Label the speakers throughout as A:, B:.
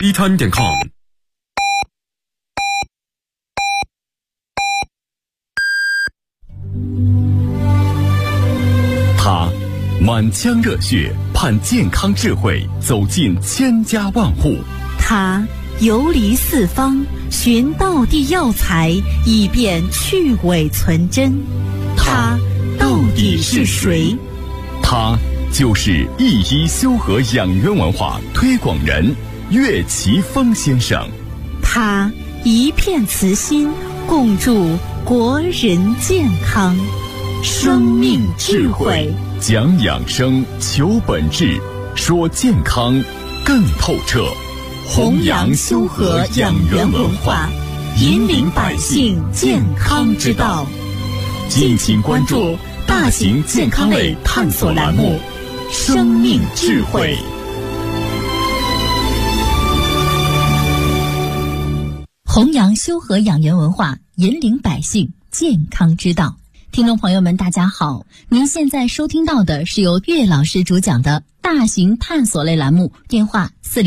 A: btan.com。他满腔热血，盼健康智慧走进千家万户。
B: 他游离四方，寻道地药材，以便去伪存真。他到底是谁？
A: 他就是一一修和养元文化推广人岳奇峰先生。
B: 他一片慈心，共筑国人健康。生命智慧，
A: 讲养生，求本质，说健康更透彻。
B: 弘扬修和养元文化，引领百姓健康之道。
A: 敬请关注大型健康类探索栏目《生命智慧》。
B: 弘扬修和养元文化，引领百姓健康之道。听众朋友们，大家好，您现在收听到的是由岳老师主讲的大型探索类栏目，电话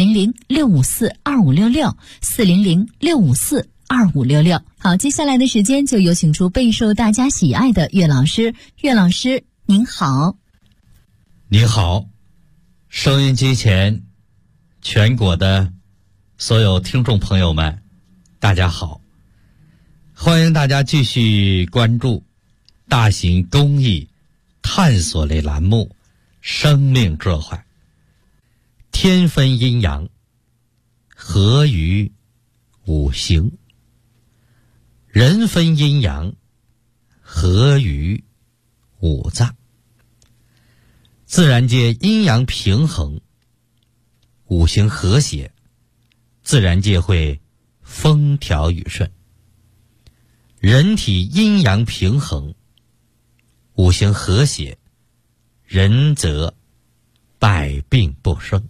B: 400-654-2566，400-654-2566。好，接下来的时间就有请出备受大家喜爱的岳老师。岳老师您好。
C: 您好，收音机前全国的所有听众朋友们，大家好，欢迎大家继续关注大型公益探索类栏目《生命智慧》。天分阴阳，合于五行；人分阴阳，合于五脏。自然界阴阳平衡，五行和谐，自然界会风调雨顺。人体阴阳平衡，五行和谐，人则百病不生。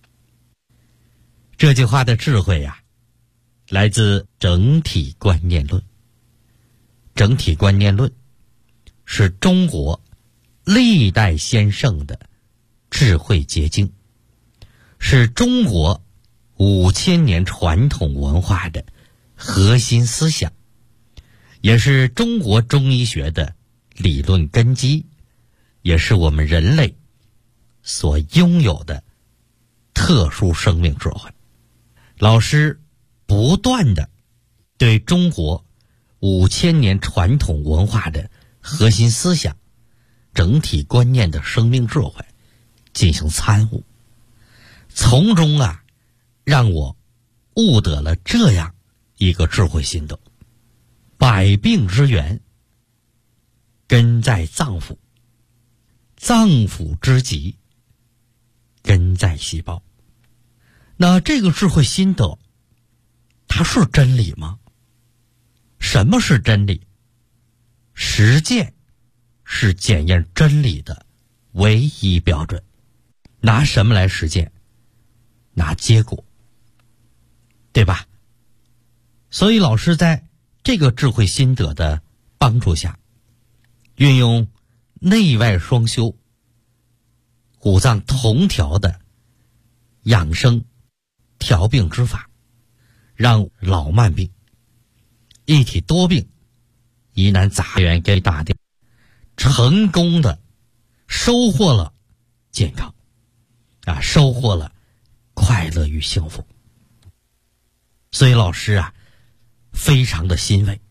C: 这句话的智慧呀，来自整体观念论。整体观念论是中国历代先圣的智慧结晶，是中国5000年传统文化的核心思想，也是中国中医学的理论根基，也是我们人类所拥有的特殊生命智慧。老师不断地对中国5000年传统文化的核心思想、整体观念的生命智慧进行参悟，从中让我悟得了这样一个智慧心得：百病之源根在脏腑，脏腑之疾根在细胞。那这个智慧心得，它是真理吗？什么是真理？实践是检验真理的唯一标准。拿什么来实践？拿结果，对吧？所以老师在这个智慧心得的帮助下，运用内外双修、五脏同调的养生调病之法，让老慢病、一体多病、疑难杂源给打掉，成功的收获了健康收获了快乐与幸福。所以老师非常的欣慰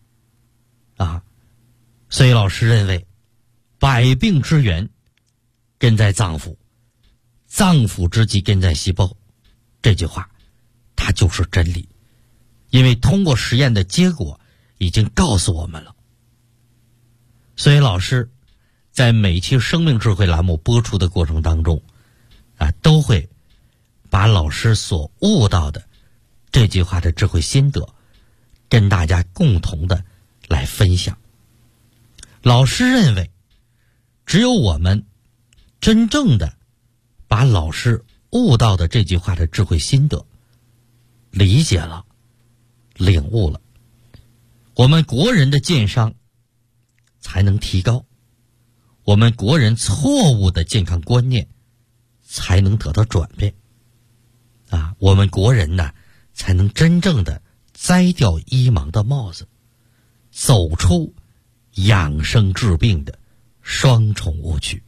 C: 所以老师认为，百病之源根在脏腑，脏腑之疾根在细胞，这句话它就是真理，因为通过实验的结果已经告诉我们了。所以老师在每期生命智慧栏目播出的过程当中都会把老师所悟到的这句话的智慧心得跟大家共同的来分享。老师认为，只有我们真正的把老师悟到的这句话的智慧心得理解了、领悟了，我们国人的健商才能提高，我们国人错误的健康观念才能得到转变我们国人呢才能真正的摘掉医盲的帽子，走出养生治病的双重误区。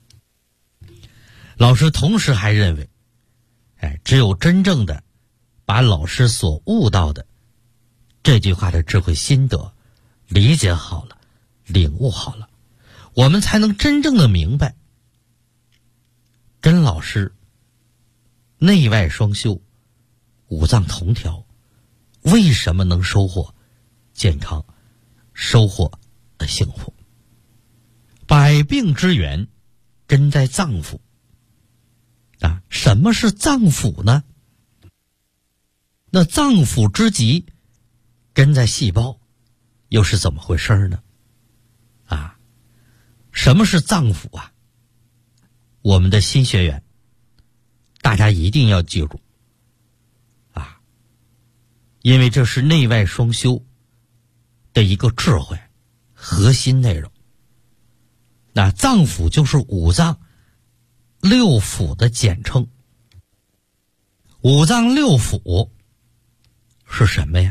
C: 老师同时还认为，只有真正的把老师所悟到的这句话的智慧心得理解好了，领悟好了，我们才能真正的明白，跟老师内外双修，五脏同调，为什么能收获健康，收获幸福。百病之源根在脏腑啊，什么是脏腑呢？那脏腑之极根在细胞，又是怎么回事呢？啊，什么是脏腑啊？我们的新学员大家一定要记住啊，因为这是内外双修的一个智慧核心内容。那脏腑就是五脏六腑的简称。五脏六腑是什么呀？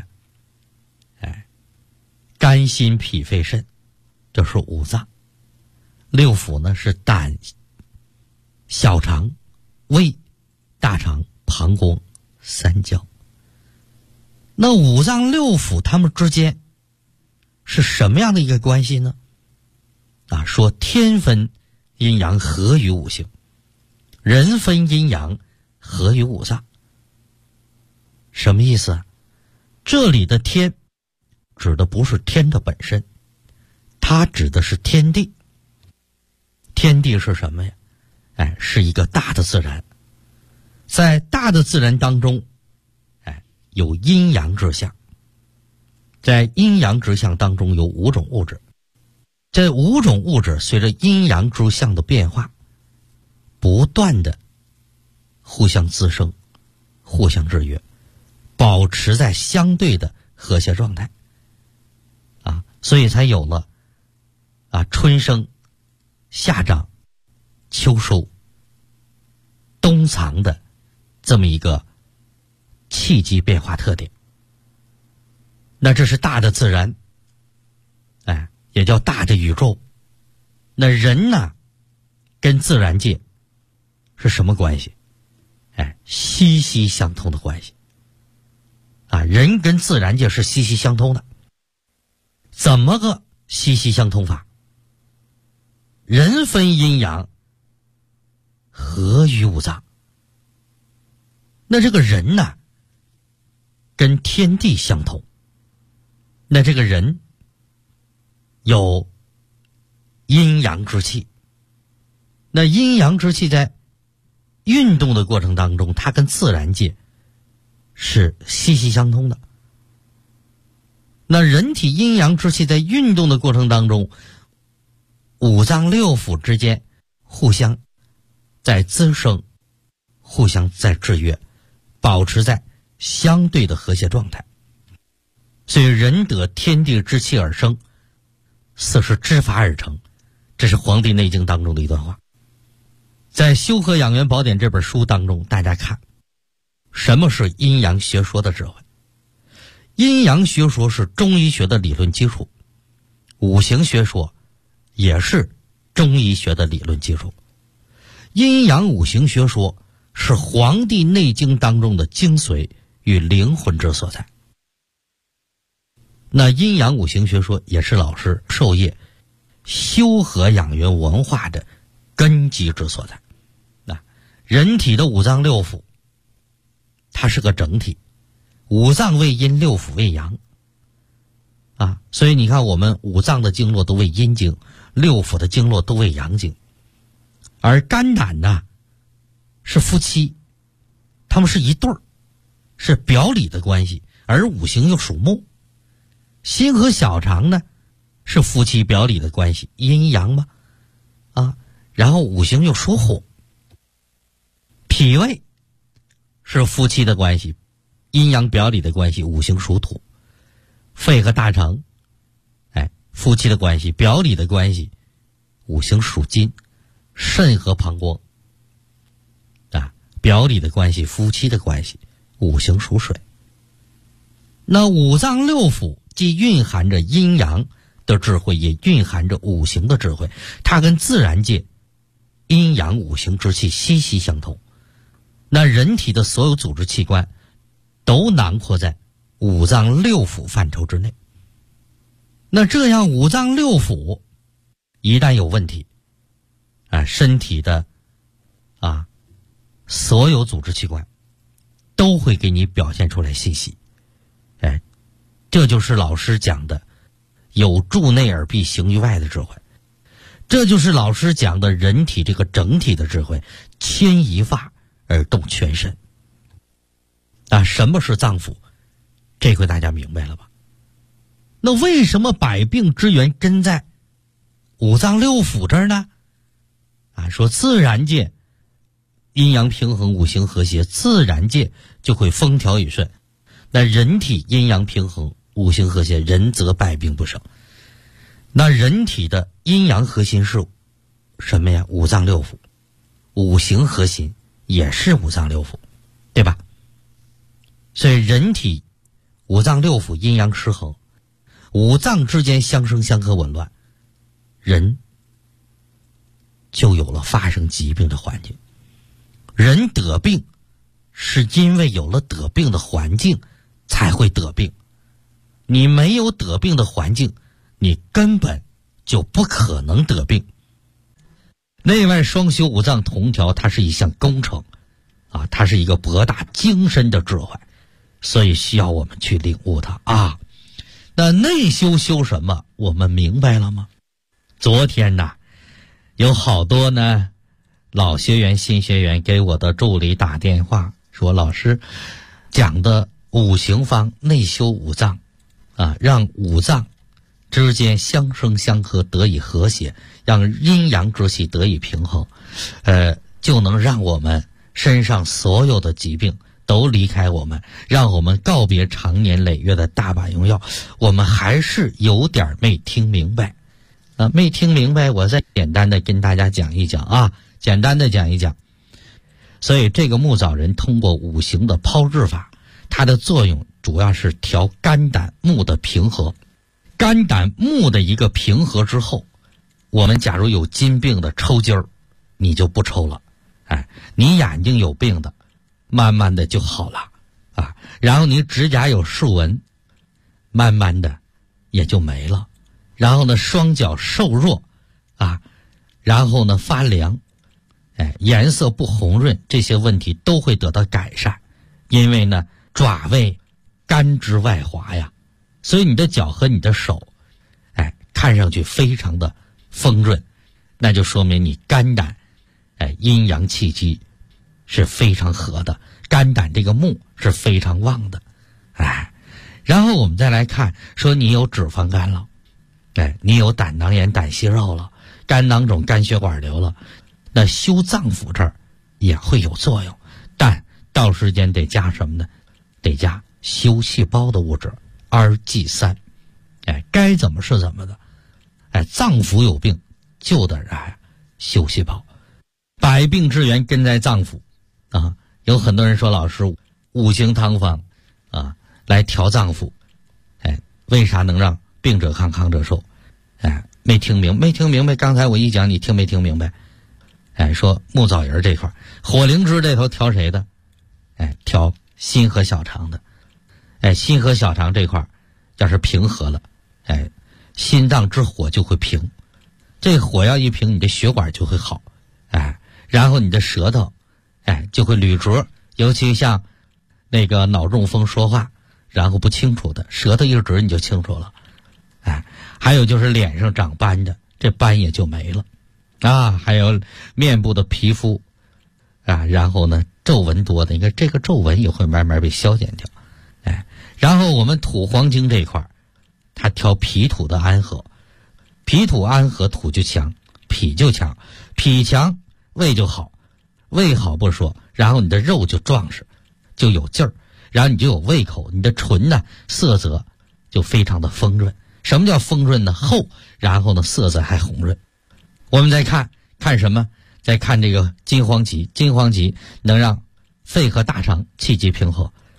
C: 肝心脾肺肾，这是五脏。六腑呢是胆、小肠、胃、大肠、膀胱、三焦。那五脏六腑它们之间是什么样的一个关系呢？啊，说天分阴阳合于五行，人分阴阳合于五脏。什么意思啊？这里的天指的不是天的本身，它指的是天地。天地是什么呀？是一个大的自然。在大的自然当中，有阴阳之象。在阴阳之象当中有五种物质。这五种物质随着阴阳之象的变化，不断的互相滋生，互相制约，保持在相对的和谐状态。所以才有了春生、夏长、秋收、冬藏的这么一个气机变化特点。那这是大的自然，也叫大的宇宙。那人呢，跟自然界是什么关系？息息相通的关系。人跟自然界是息息相通的。怎么个息息相通法？人分阴阳，合于五脏。那这个人呢，跟天地相同。那这个人有阴阳之气。那阴阳之气在运动的过程当中，它跟自然界是息息相通的。那人体阴阳之气在运动的过程当中，五脏六腑之间互相在滋生，互相在制约，保持在相对的和谐状态。所以人得天地之气而生，四时之法而成，这是《黄帝内经》当中的一段话。在《修和养元宝典》这本书当中，大家看什么是阴阳学说的智慧。阴阳学说是中医学的理论基础，五行学说也是中医学的理论基础。阴阳五行学说是《黄帝内经》当中的精髓与灵魂之所在。那阴阳五行学说也是老师授业修和养元文化的根基之所在。人体的五脏六腑它是个整体，五脏为阴，六腑为阳所以你看我们五脏的经络都为阴经，六腑的经络都为阳经。而肝胆呢是夫妻，他们是一对儿，是表里的关系，而五行又属木。心和小肠呢是夫妻表里的关系，阴阳嘛然后五行又属火。脾胃是夫妻的关系，阴阳表里的关系，五行属土。肺和大肠夫妻的关系，表里的关系，五行属金。肾和膀胱表里的关系，夫妻的关系，五行属水。 那五脏六腑既蕴含着阴阳的智慧，也蕴含着五行的智慧，它跟自然界阴阳五行之气息息相通。那人体的所有组织器官都囊括在五脏六腑范畴之内。那这样五脏六腑一旦有问题，身体的所有组织器官都会给你表现出来信息。这就是老师讲的有助内而必行于外的智慧，这就是老师讲的人体这个整体的智慧，牵一发而动全身。什么是脏腑？这回大家明白了吧？那为什么百病之源根在五脏六腑这儿呢？说自然界阴阳平衡，五行和谐，自然界就会风调雨顺。那人体阴阳平衡，五行和谐，人则百病不生。那人体的阴阳核心是什么呀？五脏六腑。五行核心也是五脏六腑，对吧？所以人体五脏六腑阴阳失衡，五脏之间相生相克紊乱，人就有了发生疾病的环境。人得病是因为有了得病的环境才会得病，你没有得病的环境，你根本就不可能得病。内外双修，五脏同调，它是一项工程它是一个博大精深的智慧，所以需要我们去领悟它那内修修什么？我们明白了吗？昨天有好多老学员新学员给我的助理打电话说，老师讲的五行方内修五脏让五脏之间相生相克得以和谐，让阴阳之气得以平衡，就能让我们身上所有的疾病都离开我们，让我们告别长年累月的大把用药。我们还是有点没听明白没听明白，我再简单的跟大家讲一讲简单的讲一讲。所以这个木枣仁通过五行的抛制法，它的作用主要是调肝胆木的平和。肝胆木的一个平和之后，我们假如有筋病的抽筋儿，你就不抽了，你眼睛有病的慢慢的就好了然后你指甲有竖纹，慢慢的也就没了。然后呢，双脚瘦弱然后呢发凉，颜色不红润，这些问题都会得到改善。因为呢爪位肝之外滑呀，所以你的脚和你的手看上去非常的丰润，那就说明你肝胆阴阳气机是非常和的，肝胆这个木是非常旺的然后我们再来看，说你有脂肪肝了，你有胆囊炎、胆息肉了，肝囊肿、肝血管瘤了，那修脏腑这儿也会有作用，但到时间得加什么呢？得加修细胞的物质2G3。该怎么是怎么的。脏腑有病就得修细胞。百病之源根在脏腑有很多人说，老师五行汤方来调脏腑，为啥能让病者康康者寿？没听明白。刚才我一讲，你听没听明白？说木枣仁这块，火灵芝这头调谁的？调心和小肠的。心和小肠这块要是平和了，心脏之火就会平，这火要一平，你的血管就会好，然后你的舌头就会捋直，尤其像那个脑中风说话然后不清楚的，舌头一直你就清楚了。还有就是脸上长斑的，这斑也就没了还有面部的皮肤然后呢皱纹多的，你看这个皱纹也会慢慢被消减掉。然后我们土黄精这一块，它调脾土的安和，脾土安和，土就强，脾就强，脾强胃就好，胃好不说，然后你的肉就壮实，就有劲儿，然后你就有胃口，你的唇呢色泽就非常的丰润。什么叫丰润呢？厚，然后呢色泽还红润。我们再看什么？再看这个金黄芪，金黄芪能让肺和大肠气机平和。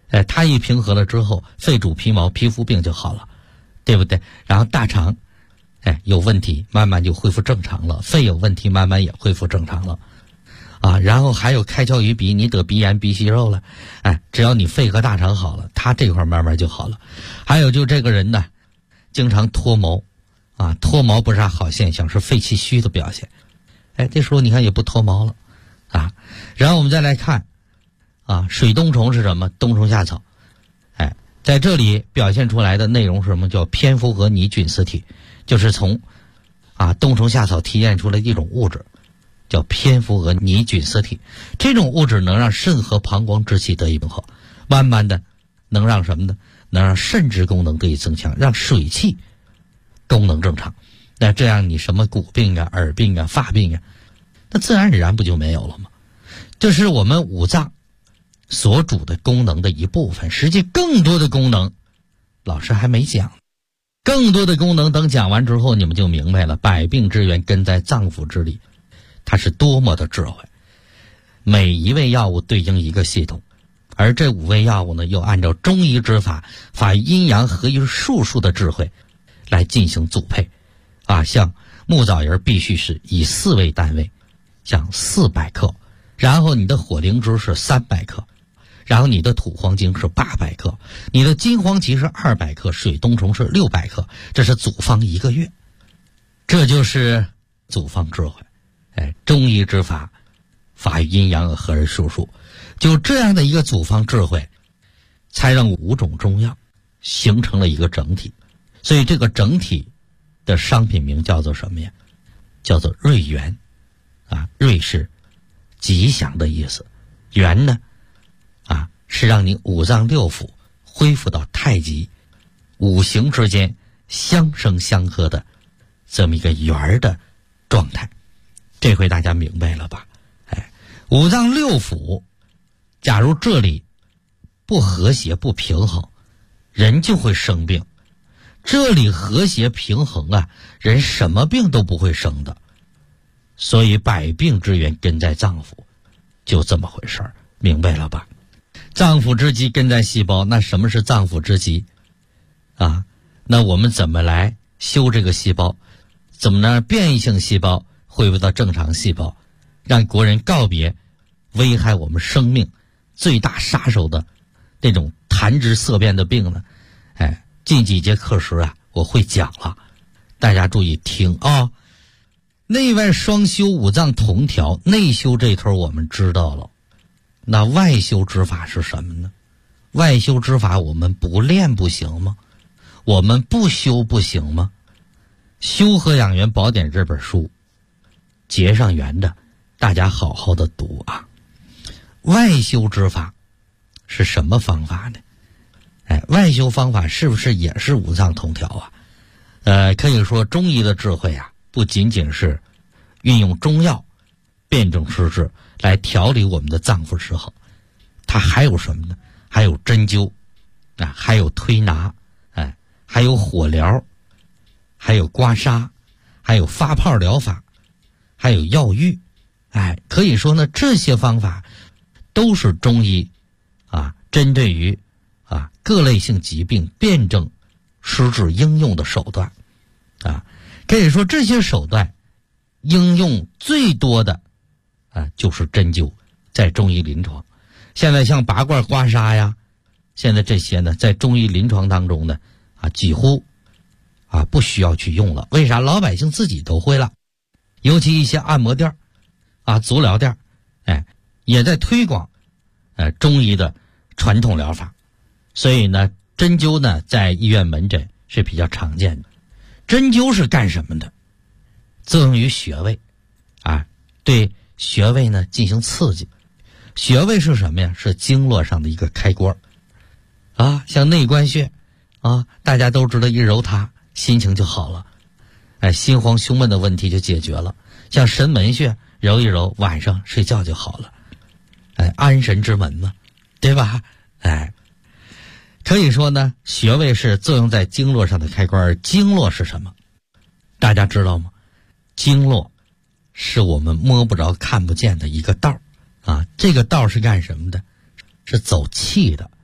C: 它一平和了之后，肺主皮毛，皮肤病就好了，对不对？然后大肠有问题，慢慢就恢复正常了，肺有问题，慢慢也恢复正常了然后还有开窍于鼻，你得鼻炎鼻息肉了，只要你肺和大肠好了，它这块慢慢就好了。还有就这个人呢经常脱毛脱毛不是啥好现象，是肺气虚的表现。这时候你看也不脱毛了然后我们再来看水冬虫是什么？冬虫夏草。在这里表现出来的内容是什么？叫蝙蝠核拟菌丝体，就是从冬虫夏草提炼出来的一种物质，叫蝙蝠核拟菌丝体。这种物质能让肾和膀胱之气得以平衡，慢慢的能让什么呢？能让肾之功能得以增强，让水气功能正常。那这样你什么骨病耳病发病那自然而然不就没有了吗？这是我们五脏所主的功能的一部分，实际更多的功能老师还没讲，更多的功能等讲完之后你们就明白了，百病之源根在脏腑之里，它是多么的智慧。每一味药物对应一个系统，而这5味药物呢又按照中医之法，法阴阳合一术数的智慧来进行组配像木枣仁必须是以4为单位，像400克，然后你的火灵芝是300克，然后你的土黄精是800克，你的金黄芪是200克，水冬虫是600克，这是组方1个月。这就是组方智慧。中医之法，法与阴阳合而术数，就这样的一个组方智慧，才让5种中药形成了一个整体。所以这个整体的商品名叫做什么呀？叫做瑞元瑞是吉祥的意思，元呢是让你五脏六腑恢复到太极，五行之间相生相克的这么一个圆的状态。这回大家明白了吧？五脏六腑假如这里不和谐不平衡，人就会生病。这里和谐平衡人什么病都不会生的。所以百病之源根在脏腑，就这么回事儿，明白了吧？脏腑之基根在细胞，那什么是脏腑之基那我们怎么来修这个细胞？怎么让变异性细胞恢复到正常细胞，让国人告别危害我们生命最大杀手的那种谈之色变的病呢？近几节课时我会讲了，大家注意听内外双修，五脏同调，内修这头我们知道了，那外修之法是什么呢？外修之法我们不练不行吗？我们不修不行吗？修和养元宝典这本书结上缘的，大家好好的读外修之法是什么方法呢？外修方法是不是也是五脏同调可以说中医的智慧不仅仅是运用中药辨证施治来调理我们的脏腑失衡，它还有什么呢？还有针灸还有推拿还有火疗，还有刮痧，还有发泡疗法，还有药浴可以说呢这些方法都是中医针对于各类性疾病辨证施治应用的手段可以说这些手段应用最多的就是针灸，在中医临床。现在像拔罐刮痧现在这些呢在中医临床当中呢几乎不需要去用了。为啥？老百姓自己都会了，尤其一些按摩店足疗店也在推广中医的传统疗法。所以呢针灸呢在医院门诊是比较常见的。针灸是干什么的？作用于穴位对穴位呢进行刺激。穴位是什么呀？是经络上的一个开关像内关穴大家都知道，一揉它心情就好了，心慌胸闷的问题就解决了。像神门穴揉一揉，晚上睡觉就好了，安神之门嘛，对吧？可以说呢穴位是作用在经络上的开关。而经络是什么？大家知道吗？经络是我们摸不着看不见的一个道这个道是干什么的？是走气的。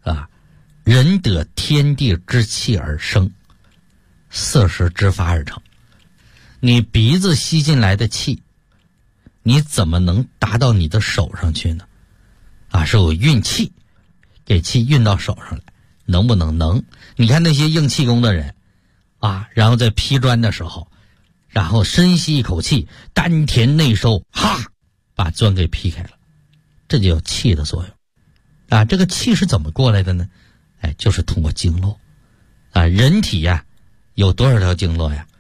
C: 啊，人得天地之气而生，色时之发而成。你鼻子吸进来的气，你怎么能达到你的手上去呢？啊，是有运气，给气运到手上来，能不能？能。你看那些硬气功的人啊，然后在劈砖的时候，然后深吸一口气，丹田内收，哈，把砖给劈开了，这就有气的作用啊。这个气是怎么过来的呢？哎，就是通过经络啊。人体呀，有多少条经络呀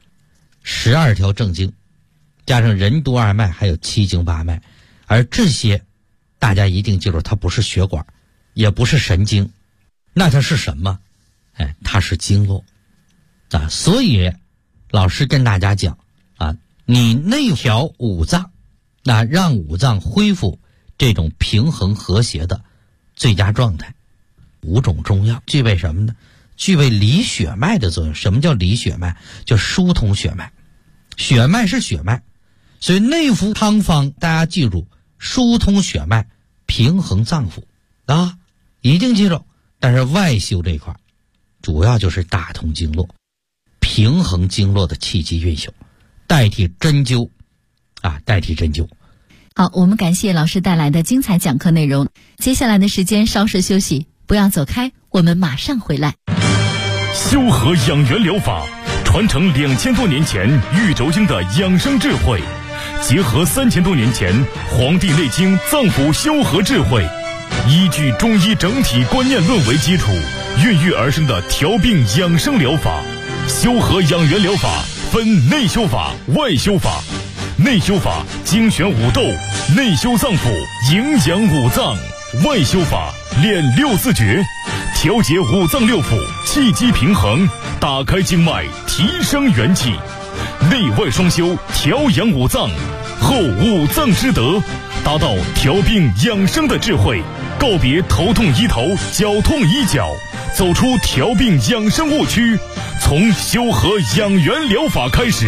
C: ？12条正经，加上任督二脉，还有7经8脉。而这些大家一定记住，它不是血管，也不是神经，那它是什么？哎，它是经络啊。所以老师跟大家讲啊，你内调五脏，那让五脏恢复这种平衡和谐的最佳状态。5种中药具备什么呢？具备理血脉的作用。什么叫理血脉？就疏通血脉。血脉是血脉，所以内服汤方大家记住，疏通血脉，平衡脏腑啊，一定记住。但是外修这一块主要就是打通经络，平衡经络的气机运行，代替针灸啊，代替针灸。
B: 好，我们感谢老师带来的精彩讲课内容。接下来的时间稍事休息，不要走开，我们马上回来。
A: 修和养元疗法传承2000多年前玉轴经的养生智慧，结合3000多年前《黄帝内经》脏腑修和智慧，依据中医整体观念论为基础，孕育而生的调病养生疗法。修和养元疗法分内修法、外修法。内修法精选五斗，内修脏腑，营养五脏；外修法练6字诀，调节五脏六腑，气机平衡，打开经脉，提升元气。内外双修，调养五脏，后五脏之德，达到调病养生的智慧。告别头痛医头，脚痛医脚，走出调病养生误区，从修和养元疗法开始。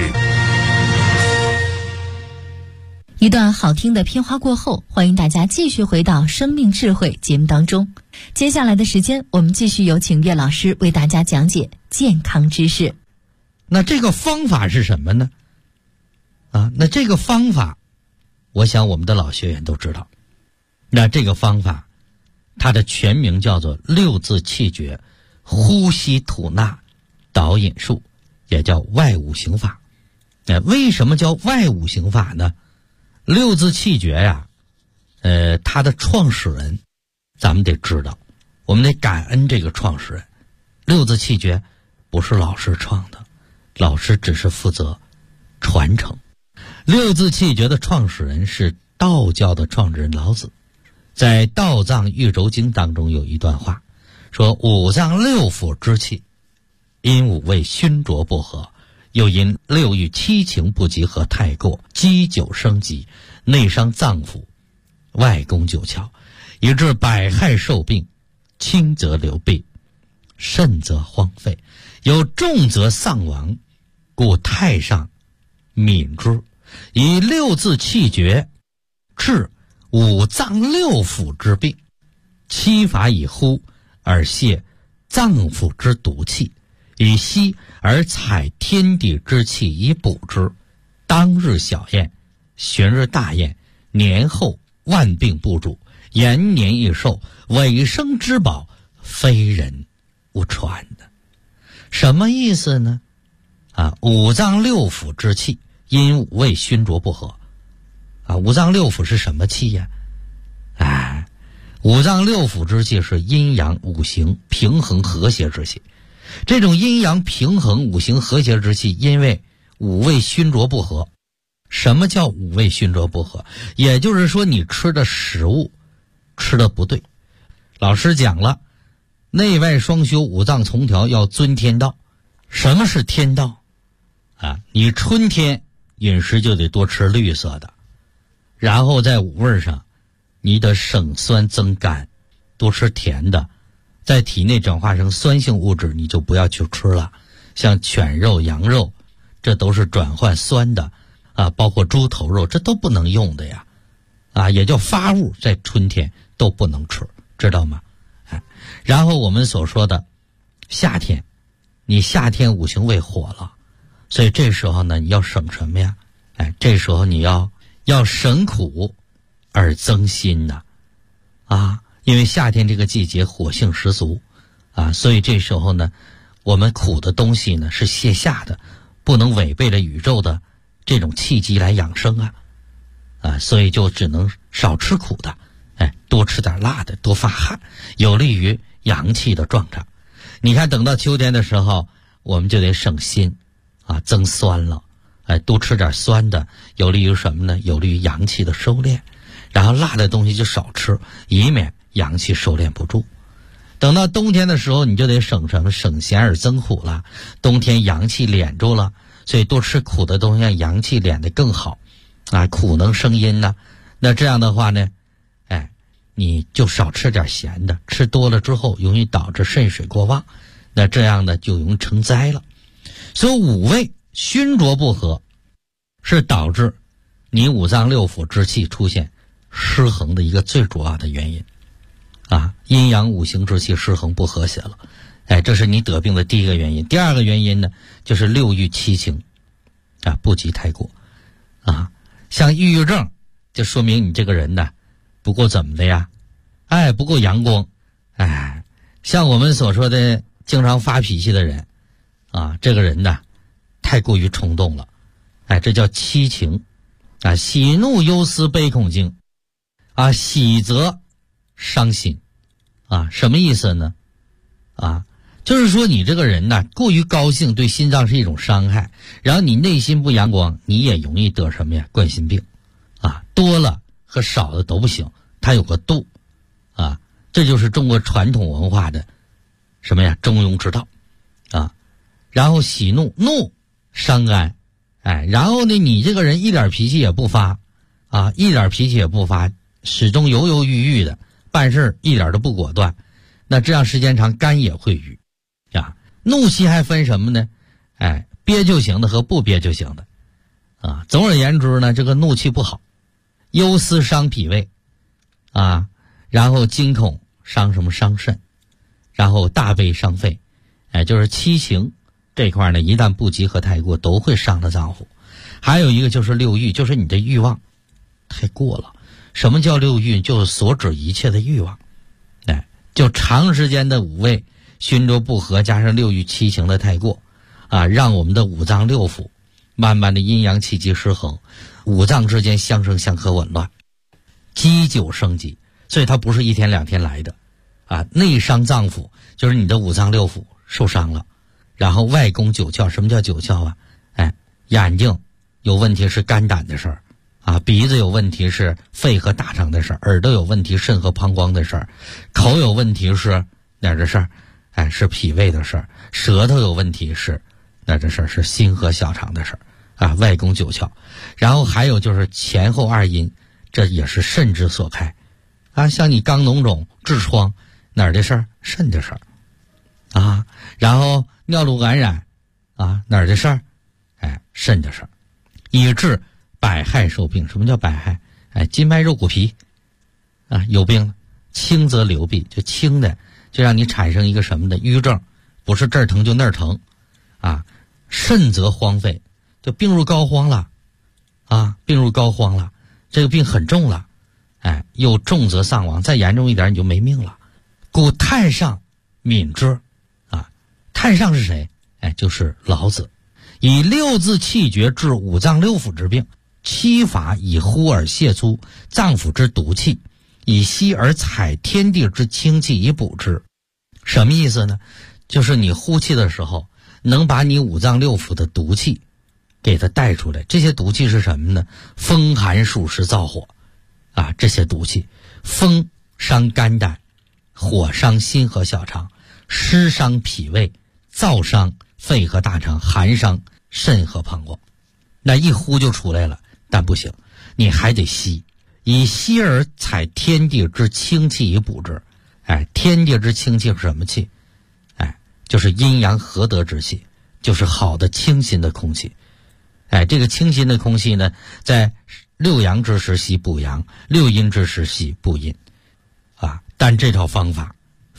B: 一段好听的片花过后，欢迎大家继续回到生命智慧节目当中。接下来的时间，我们继续有请岳老师为大家讲解健康知识。
C: 那这个方法是什么呢？啊，那这个方法我想我们的老学员都知道。那这个方法它的全名叫做6字气诀呼吸吐纳导引术，也叫外五行法。为什么叫外五行法呢？6字气诀呀，它的创始人咱们得知道，我们得感恩这个创始人。6字气诀不是老师创的，老师只是负责传承。6字气诀的创始人是道教的创始人老子，在《道藏玉轴经》当中有一段话，说五脏六腑之气，因五味熏浊不和，又因6欲7情不集合太过，积久生疾，内伤脏腑，外攻九窍，以致百害受病，轻则流弊，甚则荒废，有重则丧亡，故太上悯之，以6字气诀治五脏六腑之病，7法以呼而泄脏腑之毒气，以息而采天地之气以补之，当日小宴，旬日大宴，年后万病不主，延年益寿，尾生之宝，非人勿传的。什么意思呢？啊，五脏六腑之气因五味熏浊不和。啊，五脏六腑是什么气呀？哎，五脏六腑之气是阴阳五行平衡和谐之气。这种阴阳平衡五行和谐之气，因为五味熏浊不和。什么叫五味熏浊不和？也就是说你吃的食物吃的不对。老师讲了，内外双修，五脏从调，要遵天道。什么是天道啊？你春天饮食就得多吃绿色的，然后在五味上你得省酸增甘，多吃甜的，在体内转化成酸性物质你就不要去吃了，像犬肉羊肉这都是转换酸的啊，包括猪头肉这都不能用的呀，啊，也叫发物，在春天都不能吃，知道吗？ 然后我们所说的夏天，你夏天五行位火了，所以这时候呢，你要省什么呀？这时候你要省苦而增辛呐，因为夏天这个季节火性十足所以这时候呢，我们苦的东西呢是泻下的，不能违背了宇宙的这种气机来养生所以就只能少吃苦的，多吃点辣的，多发汗，有利于阳气的壮长。你看等到秋天的时候，我们就得省辛增酸了，多吃点酸的，有利于什么呢？有利于阳气的收敛。然后辣的东西就少吃，以免阳气收敛不住。等到冬天的时候，你就得省什么？省咸而增苦了。冬天阳气敛住了，所以多吃苦的东西让阳气敛得更好苦能生阴呢。那这样的话呢，你就少吃点咸的，吃多了之后容易导致肾水过旺，那这样呢就容易成灾了。所以五味熏浊不和是导致你五脏六腑之气出现失衡的一个最主要的原因阴阳五行之气失衡不和谐了，这是你得病的第一个原因。第二个原因呢，就是六欲七情不及太过像抑郁症，就说明你这个人呢不够怎么的呀？不够阳光。像我们所说的经常发脾气的人这个人呢太过于冲动了，这叫七情喜怒忧思悲恐惊喜则伤心什么意思呢？就是说你这个人呢过于高兴，对心脏是一种伤害，然后你内心不阳光，你也容易得什么呀？冠心病多了和少的都不行，它有个度这就是中国传统文化的什么呀？中庸之道然后喜怒伤肝然后呢你这个人一点脾气也不发始终犹犹豫豫的，办事一点都不果断，那这样时间长肝也会郁怒气还分什么呢？憋就行的和不憋就行的总而言之呢，这个怒气不好，忧思伤脾胃然后惊恐伤什么？伤肾，然后大悲伤肺就是七情这块呢一旦不及和太过都会伤了脏腑。还有一个就是六欲，就是你的欲望太过了。什么叫六欲？就是所指一切的欲望就长时间的五味熏浊不和，加上六欲七情的太过让我们的五脏六腑慢慢的阴阳气机失衡，五脏之间相生相克紊乱，积久生疾。所以它不是一天两天来的内伤脏腑，就是你的五脏六腑受伤了，然后外攻九窍。什么叫九窍眼睛有问题是肝胆的事儿鼻子有问题是肺和大肠的事儿，耳朵有问题肾和膀胱的事儿，口有问题是哪儿的事儿是脾胃的事儿，舌头有问题是哪儿的事儿是心和小肠的事儿外攻九窍。然后还有就是前后二阴，这也是肾之所开像你肛脓肿痔疮哪儿的事儿？肾的事儿然后尿路感染哪儿的事儿？肾的事儿，以致百害受病。什么叫百害？筋脉肉骨皮有病了。轻则流痹，就轻的就让你产生一个什么的瘀症，不是这儿疼就那儿疼甚则荒废，就病入膏肓了病入膏肓了，这个病很重了又重则丧亡，再严重一点你就没命了。故太上敏之太上是谁？就是老子，以六字气绝治五脏六腑之病，七法以呼而泄出脏腑之毒气，以吸而采天地之清气以补之。什么意思呢？就是你呼气的时候能把你五脏六腑的毒气给它带出来。这些毒气是什么呢？风寒暑湿燥火这些毒气。风伤肝胆，火伤心和小肠，湿伤脾胃，燥伤肺和大肠，寒伤肾和膀胱。那一呼就出来了，但不行，你还得吸，以吸而采天地之清气以补之。天地之清气是什么气？就是阴阳合德之气，就是好的清新的空气。这个清新的空气呢，在六阳之时吸补阳，六阴之时吸补阴但这套方法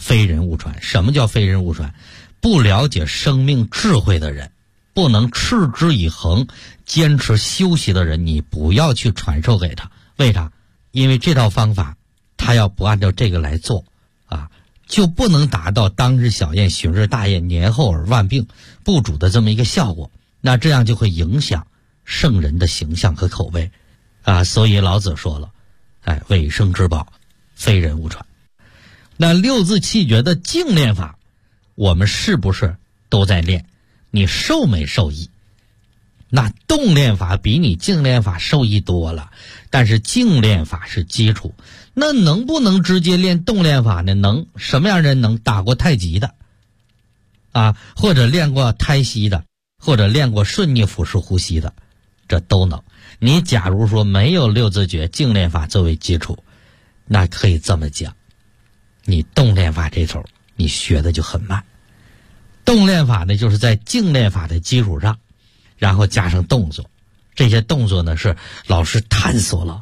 C: 非人勿传。什么叫非人勿传？不了解生命智慧的人，不能持之以恒坚持修习的人，你不要去传授给他。为啥？因为这套方法他要不按照这个来做啊，就不能达到当日小宴旬日大宴年后而万病不主的这么一个效果。那这样就会影响圣人的形象和口碑啊。所以老子说了，尾生之宝非人勿传。那六字气诀的静练法我们是不是都在练？你受没受益？那动练法比你静练法受益多了，但是静练法是基础。那能不能直接练动练法呢？能。什么样人能？打过太极的啊，或者练过胎息的，或者练过顺逆腹式呼吸的，这都能。你假如说没有六字诀静练法作为基础，那可以这么讲，你动练法这头你学的就很慢。动练法呢，就是在静练法的基础上，然后加上动作。这些动作呢，是老师探索了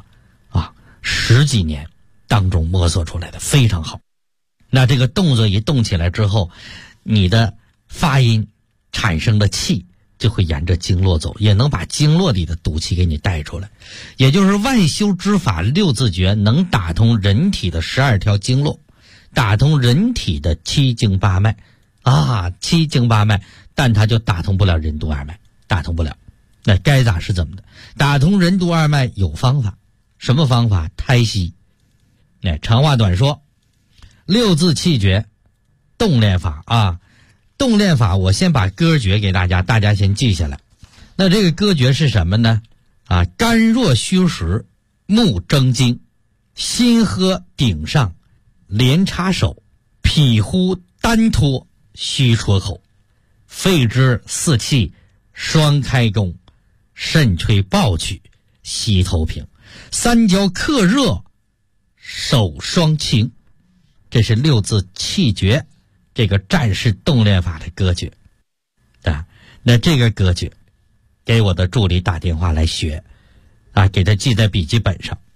C: 10几年当中摸索出来的，非常好。那这个动作一动起来之后，你的发音产生的气就会沿着经络走，也能把经络里的毒气给你带出来。也就是外修之法六字诀能打通人体的12条经络，打通人体的7经8脉7经8脉，但它就打通不了任督二脉，打通不了。那该咋是怎么的？打通任督二脉有方法。什么方法？胎息。长话短说，六字气诀动练法啊。动练法我先把歌诀给大家先记下来。那这个歌诀是什么呢？肝若虚实，目睁睛，心呵顶上，连插手，脾呼单托，虚戳口，肺之四气，双开弓，肾吹抱曲，膝头平，三焦克热，手双擎。这是六字气诀，这个战士动练法的歌诀那这个歌诀给我的助理打电话来学给他记在笔记本上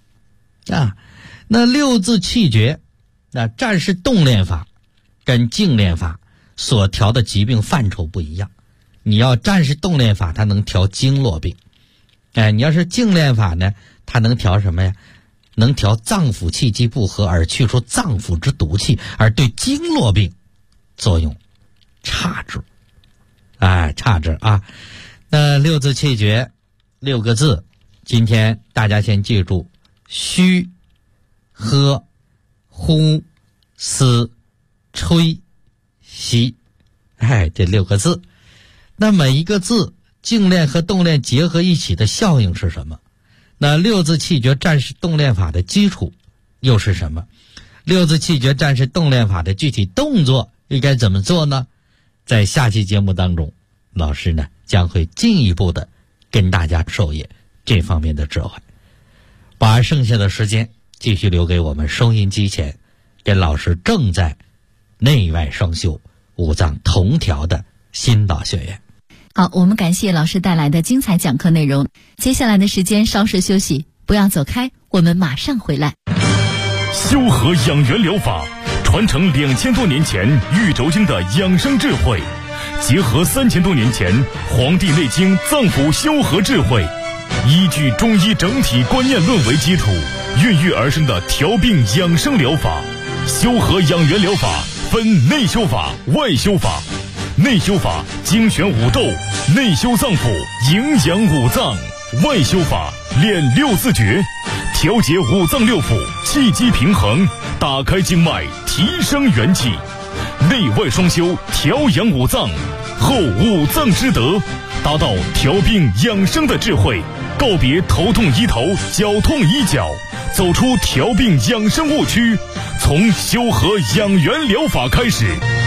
C: 那六字气诀，那战士动练法跟静练法所调的疾病范畴不一样。你要战士动练法，它能调经络病，你要是静练法呢，它能调什么呀？能调脏腑气机不和，而去除脏腑之毒气，而对经络病作用差之。差之那六字气诀6个字，今天大家先记住：虚、喝、呼、思、吹、吸。这6个字。那每一个字静练和动练结合一起的效应是什么？那六字气诀战士动练法的基础又是什么？六字气诀战士动练法的具体动作应该怎么做呢？在下期节目当中，老师呢将会进一步的跟大家授业这方面的智慧。把剩下的时间继续留给我们收音机前跟老师正在内外双修五脏同调的新导学员。
B: 好，我们感谢老师带来的精彩讲课内容。接下来的时间稍事休息，不要走开，我们马上回来。
A: 修和养元疗法传承2000多年前玉轴经的养生智慧，结合3000多年前《黄帝内经》脏腑修和智慧，依据中医整体观念论为基础，孕育而生的调病养生疗法。修和养元疗法分内修法、外修法。内修法精选五斗，内修脏腑，营养五脏；外修法练六字诀，调节五脏六腑，气机平衡，打开经脉，提升元气。内外双修，调养五脏，后五脏之德，达到调病养生的智慧。告别头痛医头，脚痛医脚，走出调病养生误区，从修和养元疗法开始。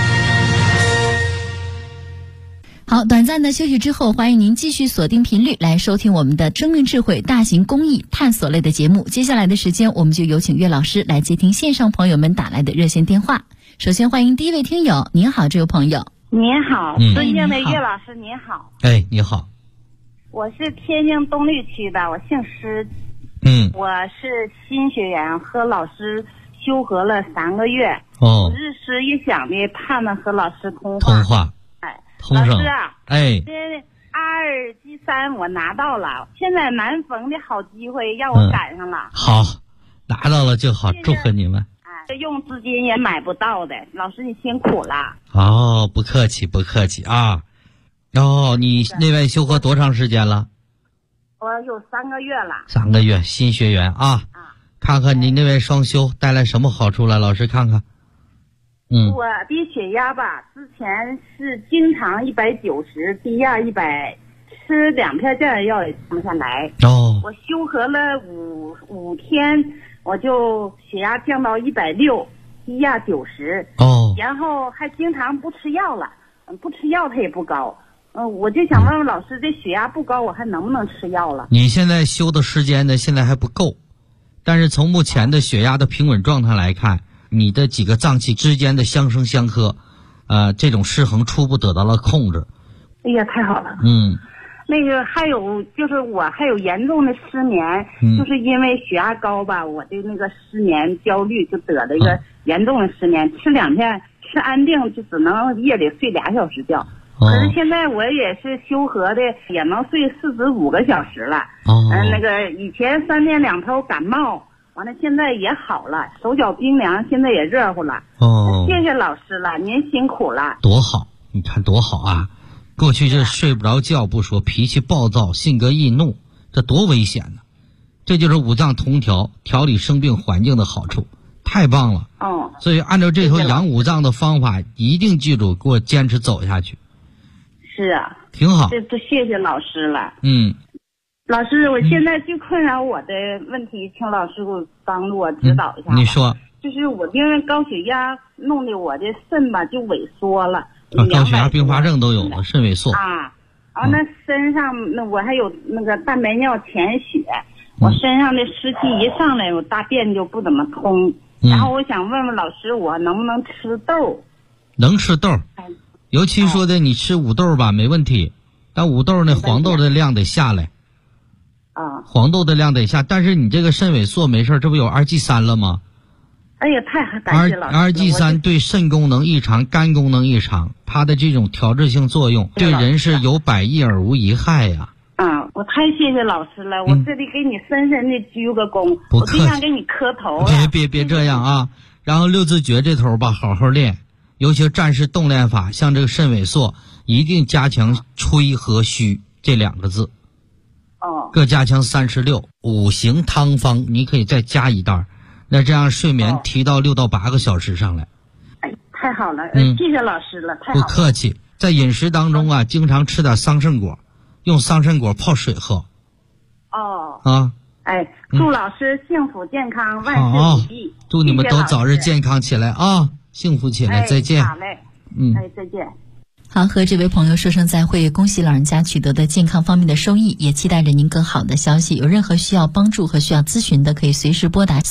B: 好，短暂的休息之后，欢迎您继续锁定频率来收听我们的生命智慧大型公益探索类的节目。接下来的时间，我们就有请岳老师来接听线上朋友们打来的热线电话。首先欢迎第一位听友。您好，这位朋友。
D: 您好，尊敬的岳老师您好。
C: 你好。
D: 我是天津东绿区的，我姓施。我是新学员，和老师休和了3个月。
C: 哦，
D: 日思夜想的盼着和老师通
C: 话。
D: 哎，
C: 通上。
D: 老师啊，
C: 哎，
D: 这 R-G3我拿到了，现在南丰的好机会让我赶上了。
C: 好，拿到了就好，祝贺你们。
D: 这用资金也买不到的，老师你辛苦了。
C: 哦，不客气不客气啊。哦，你内外休和多长时间了？
D: 我有3个月了。
C: 3个月，新学员啊。看看你内外双修带来什么好处了，老师看看。
D: 我的血压吧，之前是经常190，低压100，吃2片降压药也降不下来。
C: 哦。
D: 我休和了五天，我就血压降到160，低压90。
C: 哦。
D: 然后还经常不吃药了，不吃药它也不高。我就想问问老师，这血压不高，我还能不能吃药了？
C: 你现在休的时间呢，现在还不够，但是从目前的血压的平稳状态来看，你的几个脏器之间的相生相克，这种失衡初步得到了控制。
D: 哎呀，太好了。那个还有就是我还有严重的失眠，就是因为血压高吧，我的那个失眠焦虑就得了一个严重的失眠，吃2片吃安定就只能夜里睡2小时觉。可是现在我也是休和的，也能睡45个小时了。那个以前3天2头感冒，完了现在也好了，手脚冰凉，现在也热乎了。谢谢老师了，您辛苦了。
C: 多好，你看多好啊！过去这睡不着觉不说，脾气暴躁，性格易怒，这多危险呢！这就是五脏同调，调理生病环境的好处，太棒了。所以按照这头养五脏的方法，一定记住，给我坚持走下去。
D: 是啊，
C: 挺好。
D: 这谢谢老师了。老师，我现在最困扰我的问题，请老师给我帮助我指导一下。
C: 你说。
D: 就是我因为高血压弄得我的肾吧就萎缩了。
C: 高血压并发症都有了，肾萎缩。
D: 那身上那我还有那个蛋白尿潜血，我身上的湿气一上来，我大便就不怎么通。然后我想问问老师，我能不能吃豆？
C: 能吃豆。尤其说的你吃五豆吧没问题，但五豆呢黄豆的量得下来。黄豆的量得下，但是你这个肾萎缩没事，这不有2G3了吗？
D: 哎呀，太感谢老师了。
C: 2G3对肾功能异常、肝功能异常，它的这种调制性作用对人是有百益而无一害呀。
D: 我太谢谢老师了，我这里给你深深的鞠个躬，我就想给你磕头。
C: 别这样啊！然后六字诀这头吧，好好练。尤其战士动练法，像这个肾萎缩，一定加强吹和虚这2个字。各加强36。五行汤方你可以再加一袋，那这样睡眠提到6到8个小时上来。
D: 太好了，谢谢老师了，太好了。
C: 不客气。在饮食当中啊，经常吃点桑葚果，用桑葚果泡水喝。
D: 祝老师幸福健康，万事如意。
C: 祝你们都早日健康起来啊！幸福起来，再见。
D: 好嘞，再见。
B: 好，和这位朋友说声再会，恭喜老人家取得的健康方面的收益，也期待着您更好的消息。有任何需要帮助和需要咨询的，可以随时拨打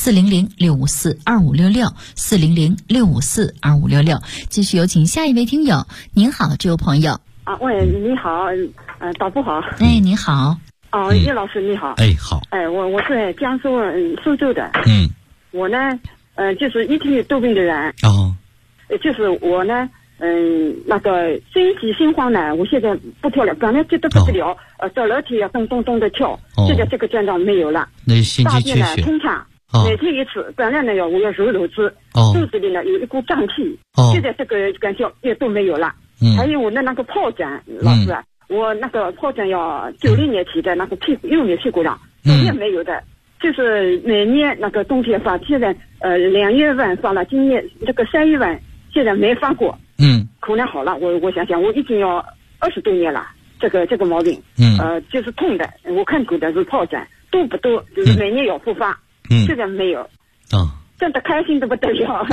B: 400-654-2566，400-654-2566。继续有请下一位听友。您好，这位朋友。
E: 喂，你好，导播好。
B: 你好。
E: 叶老师你好。
C: 好。
E: 我是江苏苏州的。我呢，就是一体多病的人。就是我呢，那个心急心慌呢，我现在不跳了，本来觉得不得了，走楼梯要咚咚咚的跳，现在这个症状没有了。
C: 那心肌缺血。
E: 大便呢通畅，每天1次。本来呢我要揉揉子，肚子里呢有一股胀气，现在这个感觉也都没有了。还有我的那个疱疹，老师，我那个疱疹要90年起的那个右面屁股上，左面没有的。就是每年那个冬天发，现在2月份发了，今年这个3月份现在没发过。可能好了，我想想，我已经要20多年了，这个毛病。就是痛的，我看过的是疱疹，多不多？就是每年要复发。现在没有。真的开心的不得了。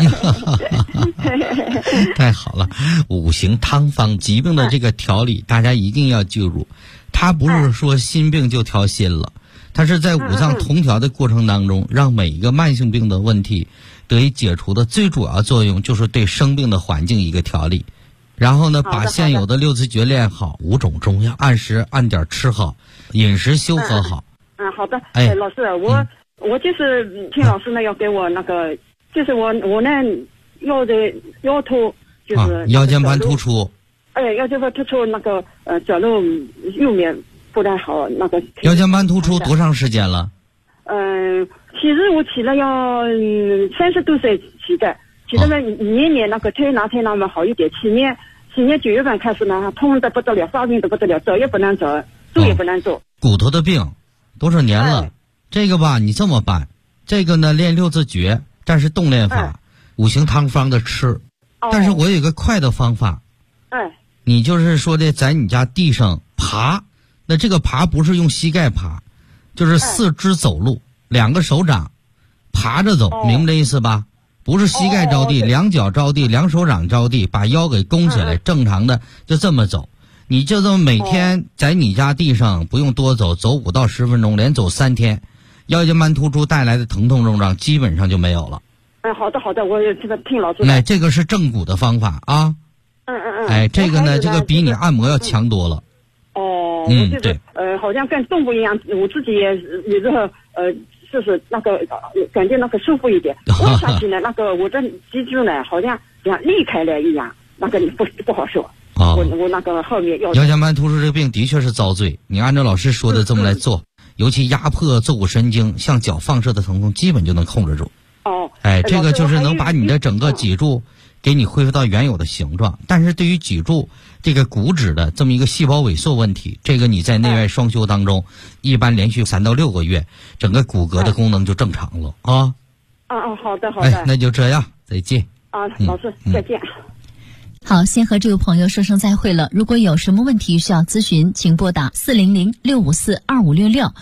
C: 太好了。五行汤方疾病的这个调理，大家一定要记住，它不是说心病就调心了，它是在五脏同调的过程当中，让每一个慢性病的问题得以解除的最主要作用，就是对生病的环境一个调理。然后呢，把现有的6字诀练好，5种中药按时按点吃好，饮食休和好。
E: 好的。老师，我就是听老师呢要给我那个就是我呢腰突就是
C: 腰间盘突出。
E: 腰间盘突出那个走路右面不太好，那个
C: 腰间盘突出多长时间了？
E: 其实我起了要30多岁起的，起的年那个推拿嘛好一点。去年9月份开始呢，痛得不得了，发病得不得了，走也不能走，坐也不能坐。
C: 骨头的病多少年了？这个吧，你这么办，这个呢练6字诀，这是动练法，五行汤方的吃。但是我有一个快的方法。你就是说的在你家地上爬，那这个爬不是用膝盖爬，就是4肢走路，2个手掌爬着走，明白这意思吧？不是膝盖着地，2脚着地，2手掌着地，把腰给弓起来，正常的就这么走。你就这么每天在你家地上不用多走，走5到10分钟，连走3天，腰间盘突出带来的疼痛症状基本上就没有了。
E: 好的，我这个听老师。
C: 这个是正骨的方法啊。这个呢，这个比你按摩要强多了。
E: 对。好像跟动物一样，我自己也有时候就是那个感觉那个舒服一点。我想起来那个我的脊柱呢，好像裂开了一样，那个不好受。我那个后面腰
C: 间盘突出这个病的确是遭罪，你按照老师说的这么来做，尤其压迫坐骨神经，向脚放射的疼痛，基本就能控制住。这个就是能把你的整个脊柱给你恢复到原有的形状。但是对于脊柱这个骨质的这么一个细胞萎缩问题，这个你在内外双修当中，一般连续3到6个月，整个骨骼的功能就正常了啊。
E: 好的。
C: 那就这样，再见。
E: 老师再见。
B: 好，先和这位朋友说声再会了。如果有什么问题需要咨询，请拨打400-654-2566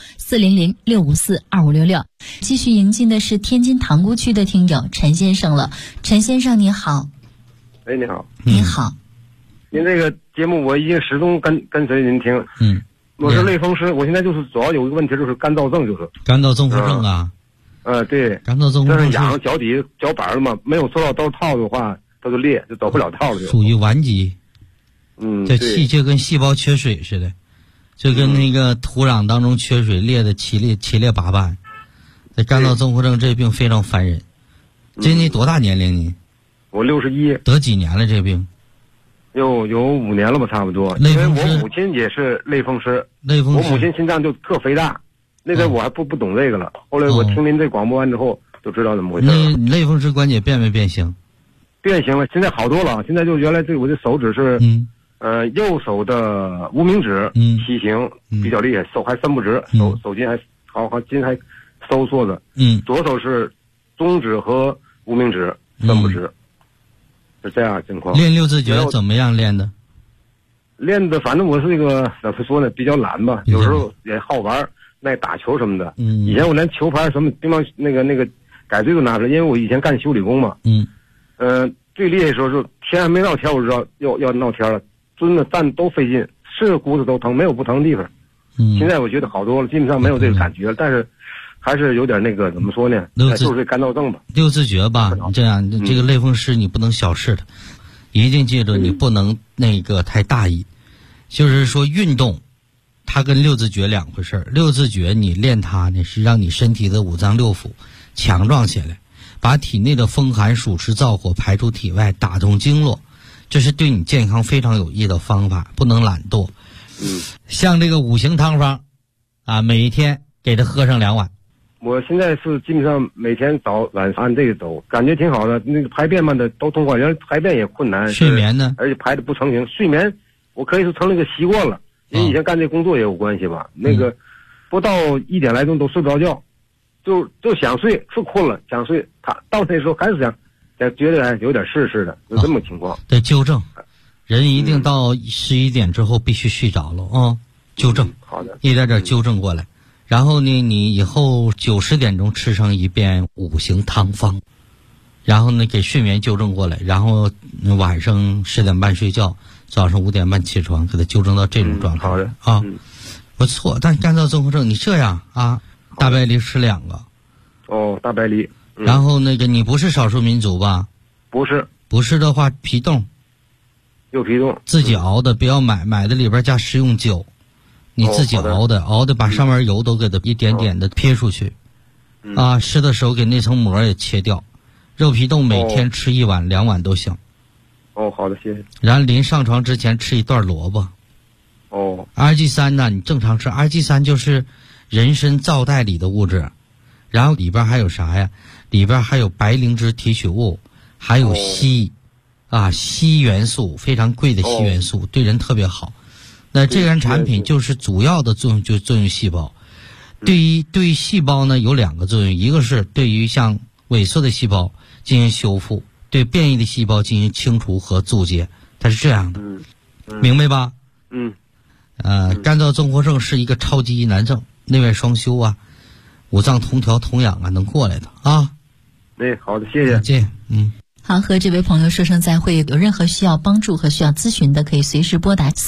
B: 400-654-2566。继续迎进的是天津塘沽区的听友陈先生了。陈先生你好。
F: 你好。
B: 你好。
F: 您这个节目我已经始终跟随您听。我是类风湿，我现在就是主要有一个问题，就是干燥症，就是
C: 干燥综合症啊。
F: 对，
C: 干燥综合症
F: 这是痒脚底脚板了嘛，没有做到兜套的话它就裂，就走不了套了，
C: 属于顽疾。这气就跟细胞缺水似的，就跟那个土壤当中缺水裂的七裂八瓣。这干燥综合症这病非常烦人。今年多大年龄您？
F: 我61。
C: 得几年了这病？
F: 有5年了吧，差不多。因为我母亲也是类风湿，我母亲心脏就特肥大，那阵我还不懂这个了。后来我听您这广播完之后，就知道怎么回事了。
C: 你类风湿关节变没变形？
F: 变形了，现在好多了。现在就原来我的手指是，右手的无名指畸形比较厉害，手还伸不直，手筋还筋还收缩着。左手是中指和无名指伸不直，是这样情况。
C: 练6字诀怎么样练的？
F: 练的反正我是一个怎么说呢，比较懒吧，有时候也好玩，爱打球什么的。以前我连球拍什么乒乓那个改队都拿出来，因为我以前干修理工嘛。最厉害的时候是天还没闹天，我知道要闹天了，蹲着站都费劲，是骨头都疼，没有不疼的地方。现在我觉得好多了，基本上没有这个感觉了，但是还是有点那个怎么说呢？就是干燥症吧。6字诀吧，你这样这个类风湿你不能小视它，一定记住你不能那个太大意。就是说运动，它跟6字诀两回事。6字诀你练它呢，是让你身体的5脏6腑强壮起来。把体内的风寒暑湿燥火排出体外，打通经络，这是对你健康非常有益的方法，不能懒惰。像这个5行汤方每一天给他喝上2碗。我现在是基本上每天早晚按这个走，感觉挺好的。那个排便嘛的都通过，原来排便也困难。
C: 睡眠呢？
F: 而且排的不成形。睡眠我可以是成了个习惯了，因为以前干这工作也有关系吧。那个不到1点来钟都睡不着觉。就想睡，是困了想睡，他到那时候还是想觉得有点试试的，有这么情况。
C: 得纠正，人一定到11点之后必须睡着了纠正。
F: 好的，
C: 一点点纠正过来。然后呢，你以后9、10点钟吃上一遍5行汤方，然后呢给睡眠纠正过来，然后晚上10点半睡觉，早上5点半起床，给他纠正到这种状态。
F: 好的
C: 不错。但干燥综合症你这样大白梨吃2个。
F: 大白梨。
C: 然后那个你不是少数民族吧？
F: 不是。
C: 不是的话，皮冻。
F: 有皮冻。
C: 自己熬的，不要买的里边加食用酒，你自己熬的把上面油都给它一点点的撇出去。吃的时候给那层膜也切掉， 肉皮冻每天吃1碗2碗都行。
F: 哦，好的，谢谢。
C: 然后临上床之前吃一段萝卜。
F: 哦。
C: RG3呢，你正常吃 RG3就是人参皂苷里的物质，然后里边还有啥呀？里边还有白灵芝提取物，还有硒，硒元素，非常贵的硒元素，对人特别好。那这个产品就是主要的作用就是作用细胞，对于细胞呢有2个作用，一个是对于像萎缩的细胞进行修复，对变异的细胞进行清除和阻截，它是这样的，明白吧？干燥综合症是一个超级疑难症，内外双修啊，五脏同调同养啊，能过来的啊。
F: 好的，谢谢。
C: 再见。
B: 好，和这位朋友说声再会。有任何需要帮助和需要咨询的，可以随时拨打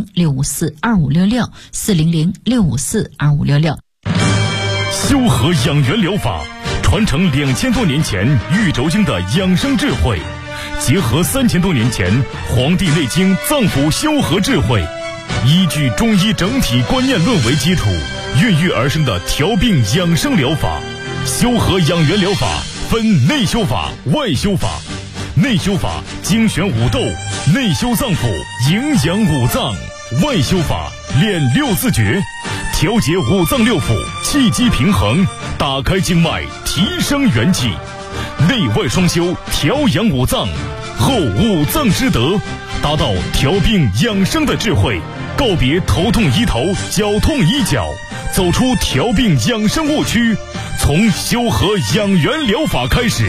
B: 400-654-2566，400-654-2566。
A: 修和养元疗法传承2000多年前玉轴经的养生智慧，结合3000多年前《黄帝内经》脏腑修和智慧，依据中医整体观念论为基础，孕育而生的调病养生疗法。修和养元疗法分内修法、外修法。内修法精选五斗，内修脏腑，营养五脏；外修法练6字诀，调节五脏六腑，气机平衡，打开经脉，提升元气。内外双修，调养五脏，后五脏之德，达到调病养生的智慧，告别头痛医头，脚痛医脚，走出调病养生误区，从修和养元疗法开始。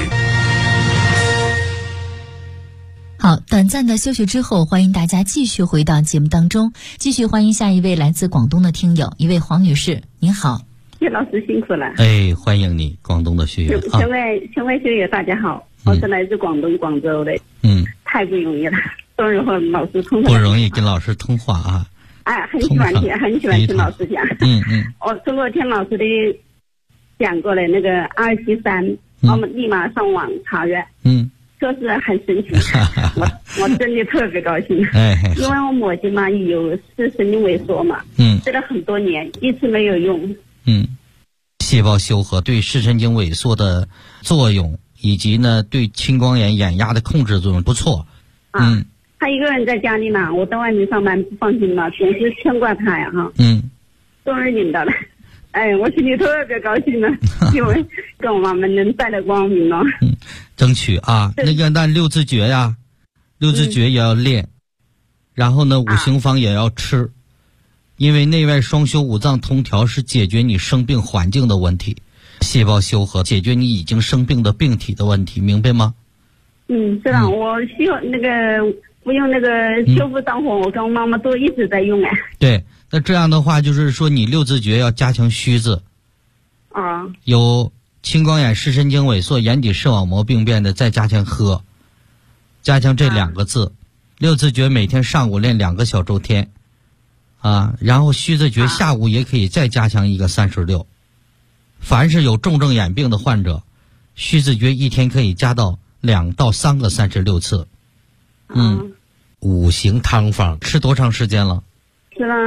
B: 好，短暂的休息之后，欢迎大家继续回到节目当中，继续欢迎下一位来自广东的听友，一位黄女士，您好。
E: 叶老师辛苦了。
C: 欢迎你，广东的学员。
E: 全外学员大家好，我是来自广东广州的。太不容易了，终于和老师通话。
C: 不容易跟老师通话啊。
E: 很喜欢听老师讲。我通过听老师的讲过的那个273，我们立马上网查阅。说是很神奇，我真的特别高兴。因为我母亲嘛有视神经萎缩嘛，吃了很多年，一直没有用。
C: 细胞修和对视神经萎缩的作用，以及呢对青光眼眼压的控制作用不错。
E: 他一个人在家里嘛，我到外面上班不放心嘛，总是牵挂他呀哈。终于领到了。我心里特别高兴了，因为跟我妈妈能带来光明了。
C: 争取啊，那6字诀呀，6字诀也要练，然后呢，5行方也要吃，因为内外双修、五脏同调是解决你生病环境的问题，细胞修和解决你已经生病的病体的问题，明白吗？
E: 是的，我需要我用那个修复脏腑，我跟我妈妈都一直在用。
C: 对，那这样的话就是说你6字诀要加强虚字。有青光眼、视神经萎缩、眼底视网膜病变的，再加强喝，加强这2个字。6字诀每天上午练2个小周天，然后虚字诀下午也可以再加强一个36。凡是有重症眼病的患者，虚字诀一天可以加到2到3个36次。5行汤方吃多长时间了？
E: 吃了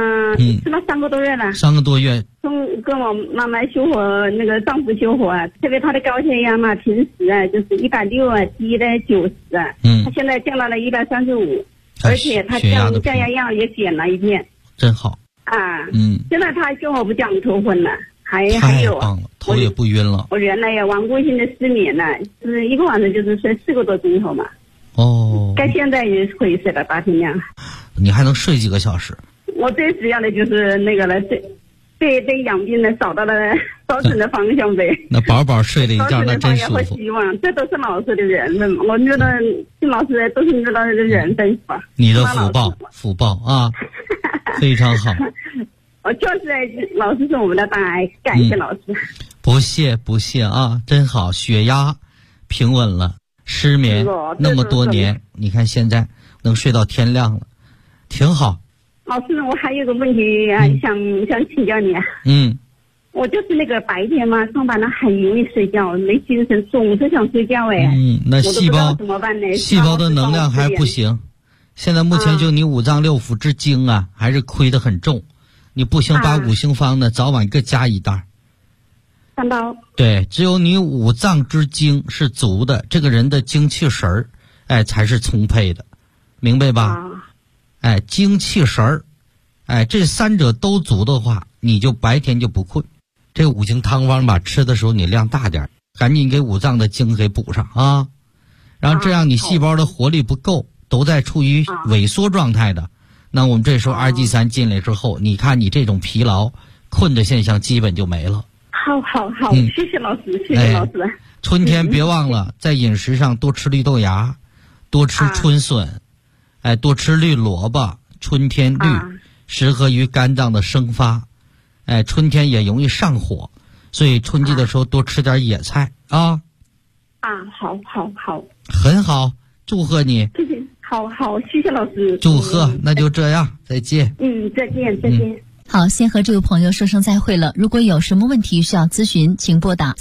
E: 3个多月了。
C: 3个多月。
E: 跟我妈妈修和那个脏腑修和特别她的高血压嘛，平时就是160低的90她现在降到了135，而且她降压药也减了一遍。
C: 真好。
E: 现在她修和不降头昏了，还有
C: 太棒了，头也不晕了。
E: 我原来也顽固性的失眠了，是一个晚上就是睡4个多钟头嘛。该现在也可以睡到8天亮。
C: 你还能睡几个小时？
E: 我最主要的就是那个了，对养病的找到了找准的方向呗。那
C: 饱饱睡了一觉，那真舒服。
E: 希望这都是老师的缘分，我觉得听老师都是你知道的缘分吧。
C: 你的福报啊，非常好。
E: 我就是老师是我们的大爱，感谢老师。
C: 不谢啊，真好，血压平稳了，失眠那么多年，你看现在能睡到天亮了，挺好。
E: 老师，我还有个问题想请教你。我就是那个白天嘛，上班了很容易睡觉，没精神，总是想睡觉。
C: 那细胞
E: 怎么办呢？
C: 细胞的能量还不行。现在目前就你五脏六腑之精还是亏得很重。你不行，把5行方呢早晚各加一袋。
E: 看到。
C: 对，只有你五脏之精是足的，这个人的精气神儿，哎，才是充沛的，明白吧？哎，精气神儿，哎，这三者都足的话，你就白天就不困。这五行汤方吧，吃的时候你量大点，赶紧给五脏的精给补上啊。然后这样你细胞的活力不够，都在处于萎缩状态的，那我们这时候2G3进来之后，你看你这种疲劳困的现象基本就没了。
E: 好，谢谢老师，谢谢老师。
C: 春天别忘了在饮食上多吃绿豆芽，多吃春笋，哎，多吃绿萝卜，春天绿，适合于肝脏的生发，哎，春天也容易上火，所以春季的时候多吃点野菜啊。
E: 好，
C: 很好，祝贺你。
E: 谢谢，好，谢谢老师。
C: 祝贺，那就这样，再见。
E: 再见。
B: 好，先和这位朋友说声再会了。如果有什么问题需要咨询，请拨打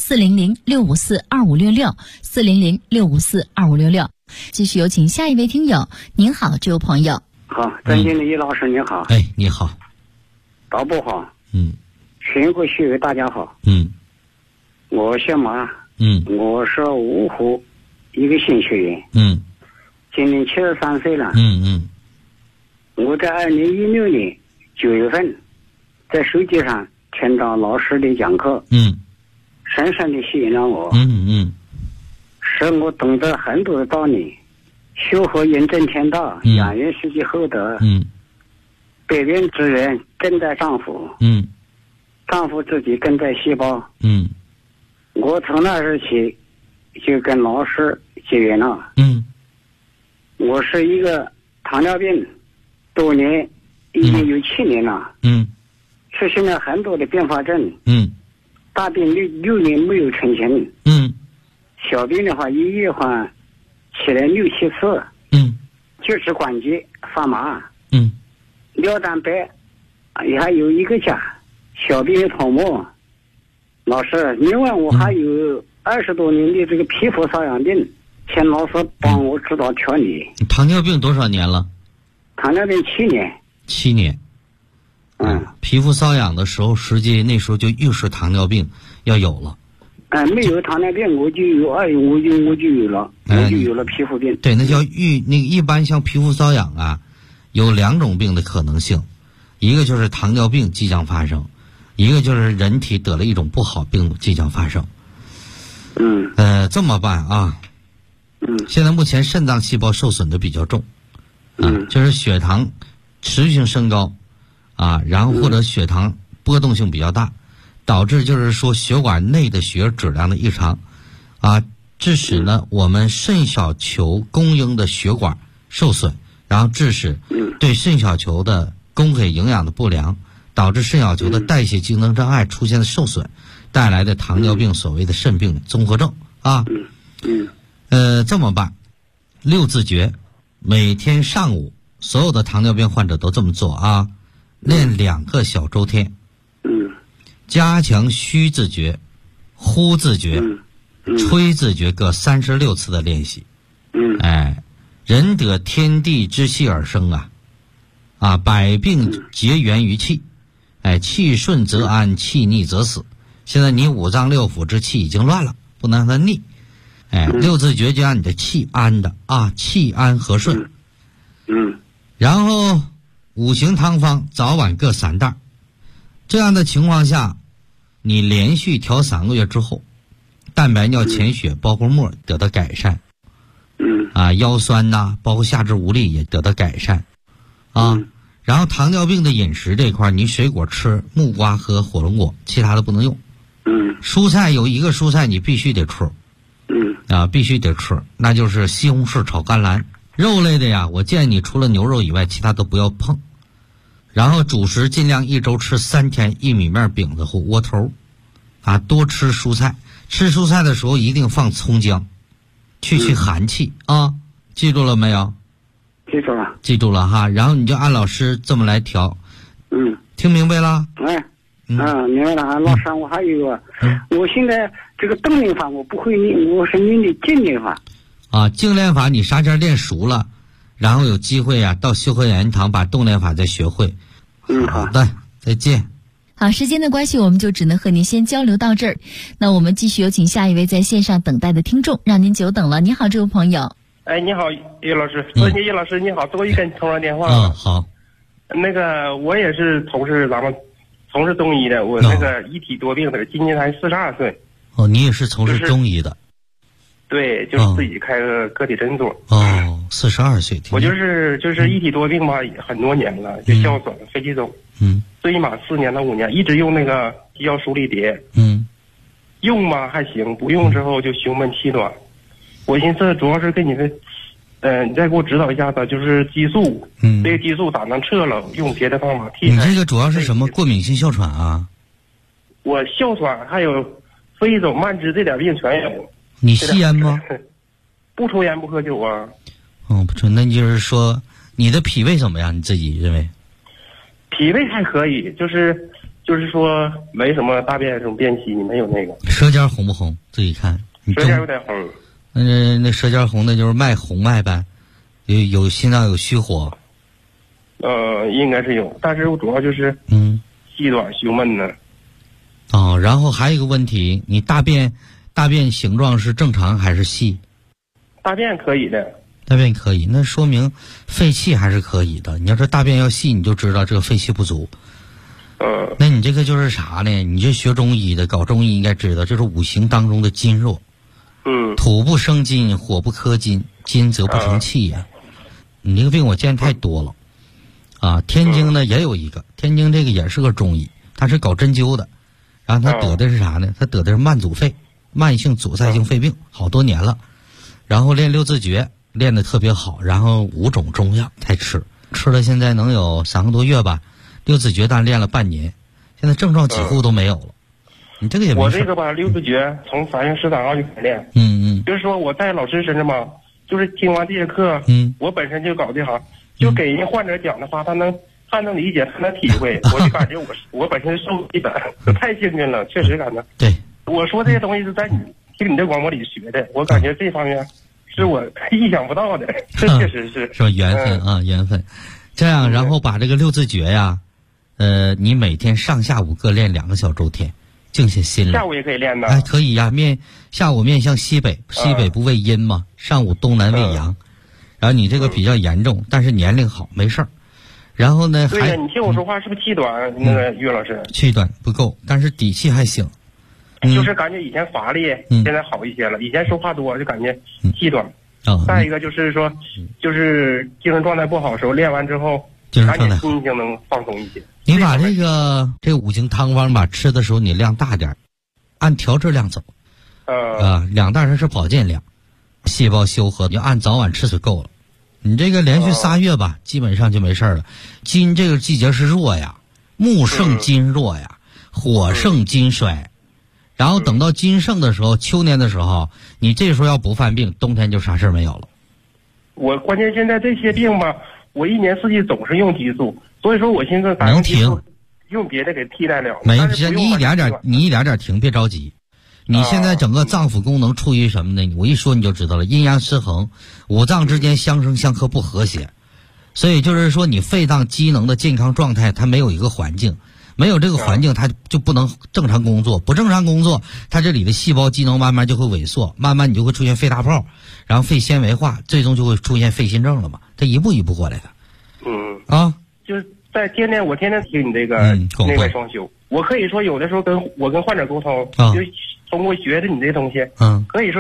B: 400-654-2566，400-654-2566。继续有请下一位听友。您好，这位朋友。
G: 好，张经理老师你好。
C: 哎，你好。
G: 导播好。全国学友大家好。我姓马。我是芜湖一个新学员。今年73岁了。我在2016年9月份在手机上听到老师的讲课，深深的吸引了我，使我懂得很多的道理，修和人正天道，养人实际厚德，百病之源根在脏腑，脏腑自己根在细胞，我从那时起就跟老师结缘了，我是一个糖尿病，多年已经有7年了，出现了很多的并发症，大病6年没有成型，小病的话一月换起来6、7次，就是关节发麻，尿蛋白也还有1个加，小病泡沫。老师，另外我还有20多年的这个皮肤瘙痒病，请老师帮我指导调理。
C: 糖尿病多少年了？
G: 糖尿病7年。
C: 7年。皮肤瘙痒的时候，实际那时候就预示糖尿病要有了。
G: 没有糖尿病我就有我就有了，我就有了皮肤病。
C: 对，那叫一般像皮肤瘙痒啊，有2种病的可能性，一个就是糖尿病即将发生，一个就是人体得了一种不好病即将发生。这么办啊？现在目前肾脏细胞受损的比较重，就是血糖持续性升高，然后或者血糖波动性比较大，导致就是说血管内的血质量的异常，致使呢我们肾小球供应的血管受损，然后致使对肾小球的供给营养的不良，导致肾小球的代谢机能障碍出现的受损，带来的糖尿病，所谓的肾病综合症啊。这么办，6字诀，每天上午所有的糖尿病患者都这么做啊，练2个小周天。加强虚字诀、呼字诀、吹字诀各36次的练习。人得天地之气而生百病皆源于气，气顺则安，气逆则死。现在你5脏6腑之气已经乱了，不能让它逆。6字诀就让你的气安的气安和顺。然后5行汤方早晚各3袋。这样的情况下，你连续调3个月之后，蛋白尿潜血包括沫得到改善，腰酸包括下肢无力也得到改善，然后糖尿病的饮食这块，你水果吃木瓜和火龙果，其他的不能用。蔬菜有1个蔬菜你必须得吃，必须得吃，那就是西红柿炒甘蓝。肉类的呀，我建议你除了牛肉以外，其他都不要碰。然后主食尽量1周吃3天薏米面饼子或窝头，多吃蔬菜。吃蔬菜的时候一定放葱姜，去寒气记住了没有？记住了哈。然后你就按老师这么来调。听明白了？
G: 明白了。老师，我还有一个，我现在这个动练法我不会练，我是练的静练法。
C: 静练法你啥前练熟了，然后有机会到修和养元堂把动练法再学会。好的，再见。
B: 好，时间的关系，我们就只能和您先交流到这儿。那我们继续有请下一位在线上等待的听众，让您久等了。你好，这位朋友。
H: 哎，你好，叶老师。叶老师你好，终于跟你通上电话
C: 了。好。
H: 那个我也是从事中医的，我那个一体多病的，今年才42岁。
C: 哦，你也是从事中医的？
H: 对，就是自己开个个体诊所。
C: 42岁。
H: 我就是一体多病吧，很多年了，就哮喘、肺气肿。最码4年到5年，一直用那个肌药舒力蝶。用吧还行，不用之后就胸闷气短。我寻思主要是跟你的，你再给我指导一下子，就是激素。这个激素咋能撤了？用别的方法替代。
C: 你这个主要是什么过敏性哮喘啊？
H: 我哮喘还有肺气肿、慢支这点病全有。
C: 你吸烟吗？
H: 不抽烟不喝酒啊。
C: 不抽，那就是说你的脾胃怎么样？你自己认为？
H: 脾胃还可以，就是说没什么大便什么便稀，没有那个。
C: 舌尖红不红？自己看。
H: 舌尖有点红。
C: 那舌尖红的就是红脉呗，有心脏有虚火。
H: 应该是有，但是我主要就是气短胸闷呢。
C: 然后还有一个问题，你大便形状是正常还是细？
H: 大便可以的。
C: 大便可以，那说明肺气还是可以的。你要是大便要细，你就知道这个肺气不足。那你这个就是啥呢？你这学中医的，搞中医应该知道，这是五行当中的金弱。土不生金，火不克金，金则不成气呀。你这个病我见太多了。天津呢也有一个，天津这个也是个中医，他是搞针灸的，然后他得的是啥呢？他得的是慢阻肺，慢性阻塞性肺病，好多年了。然后练六字诀练得特别好，然后5种中药才吃了，现在能有3个多月吧。六字诀但练了半年，现在症状几乎都没有了。你这个也没事。
H: 我这个吧，六字诀从3月13号就开始练。就是说我在老师身上嘛，就是听完这节课，我本身就搞这行，就给人家患者讲的话，他能理解，他能体会，我就感觉我本身受益的太幸运了，确实感觉。
C: 对，
H: 我说这些东西是在听你的广播里学的，我感觉这方面是我意想不到的，这确实是。
C: 是吧？缘分啊，缘分。这样，然后把这个六字诀呀，你每天上下午各练2个小周天，静下心来。
H: 下午也可以练的。
C: 哎，可以呀，下午面向西北，西北不为阴嘛，上午东南为阳。然后你这个比较严重，但是年龄好，没事儿。然后呢，
H: 对呀，你听我说话是不是气短？那个岳老师，
C: 气短不够，但是底气还行。
H: 就是感觉以前乏力，现在好一些了。以前说话多就感觉气短。再一个就是说，就是精神状态不好的时候，练完之后，感觉心情能放松一些。
C: 你把这个五行汤方吧，吃的时候你量大点，按调质量走。2袋是保健量，细胞修和，你就按早晚吃就够了。你这个连续3月吧，基本上就没事了。金这个季节是弱呀，木盛金弱呀，火盛金衰。然后等到金盛的时候，秋年的时候，你这时候要不犯病，冬天就啥事没有了。
H: 我关键现在这些病吧，我1年4季总是用激素，所以说我寻思
C: 能停，
H: 用别的给替代了。
C: 没事，你一点点停，别着急。你现在整个脏腑功能处于什么呢？我一说你就知道了，阴阳失衡，五脏之间相生相克不和谐，所以就是说你肺脏机能的健康状态，它没有一个环境。没有这个环境，它就不能正常工作，不正常工作，它这里的细胞机能慢慢就会萎缩，慢慢你就会出现肺大泡，然后肺纤维化，最终就会出现肺心症了嘛。它一步一步过来的。
H: 就是在我天天听你这个内外双修，我可以说有的时候跟患者沟通，就通过学着你这东西，可以说。